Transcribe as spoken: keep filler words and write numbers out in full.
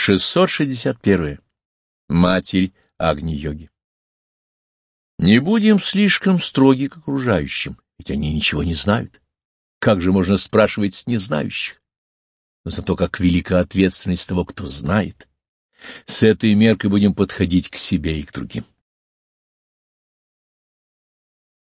шестьсот шестьдесят первое. Матерь Агни-йоги. Не будем слишком строги к окружающим, ведь они ничего не знают. Как же можно спрашивать с незнающих? Но зато как велика ответственность того, кто знает. С этой меркой будем подходить к себе и к другим.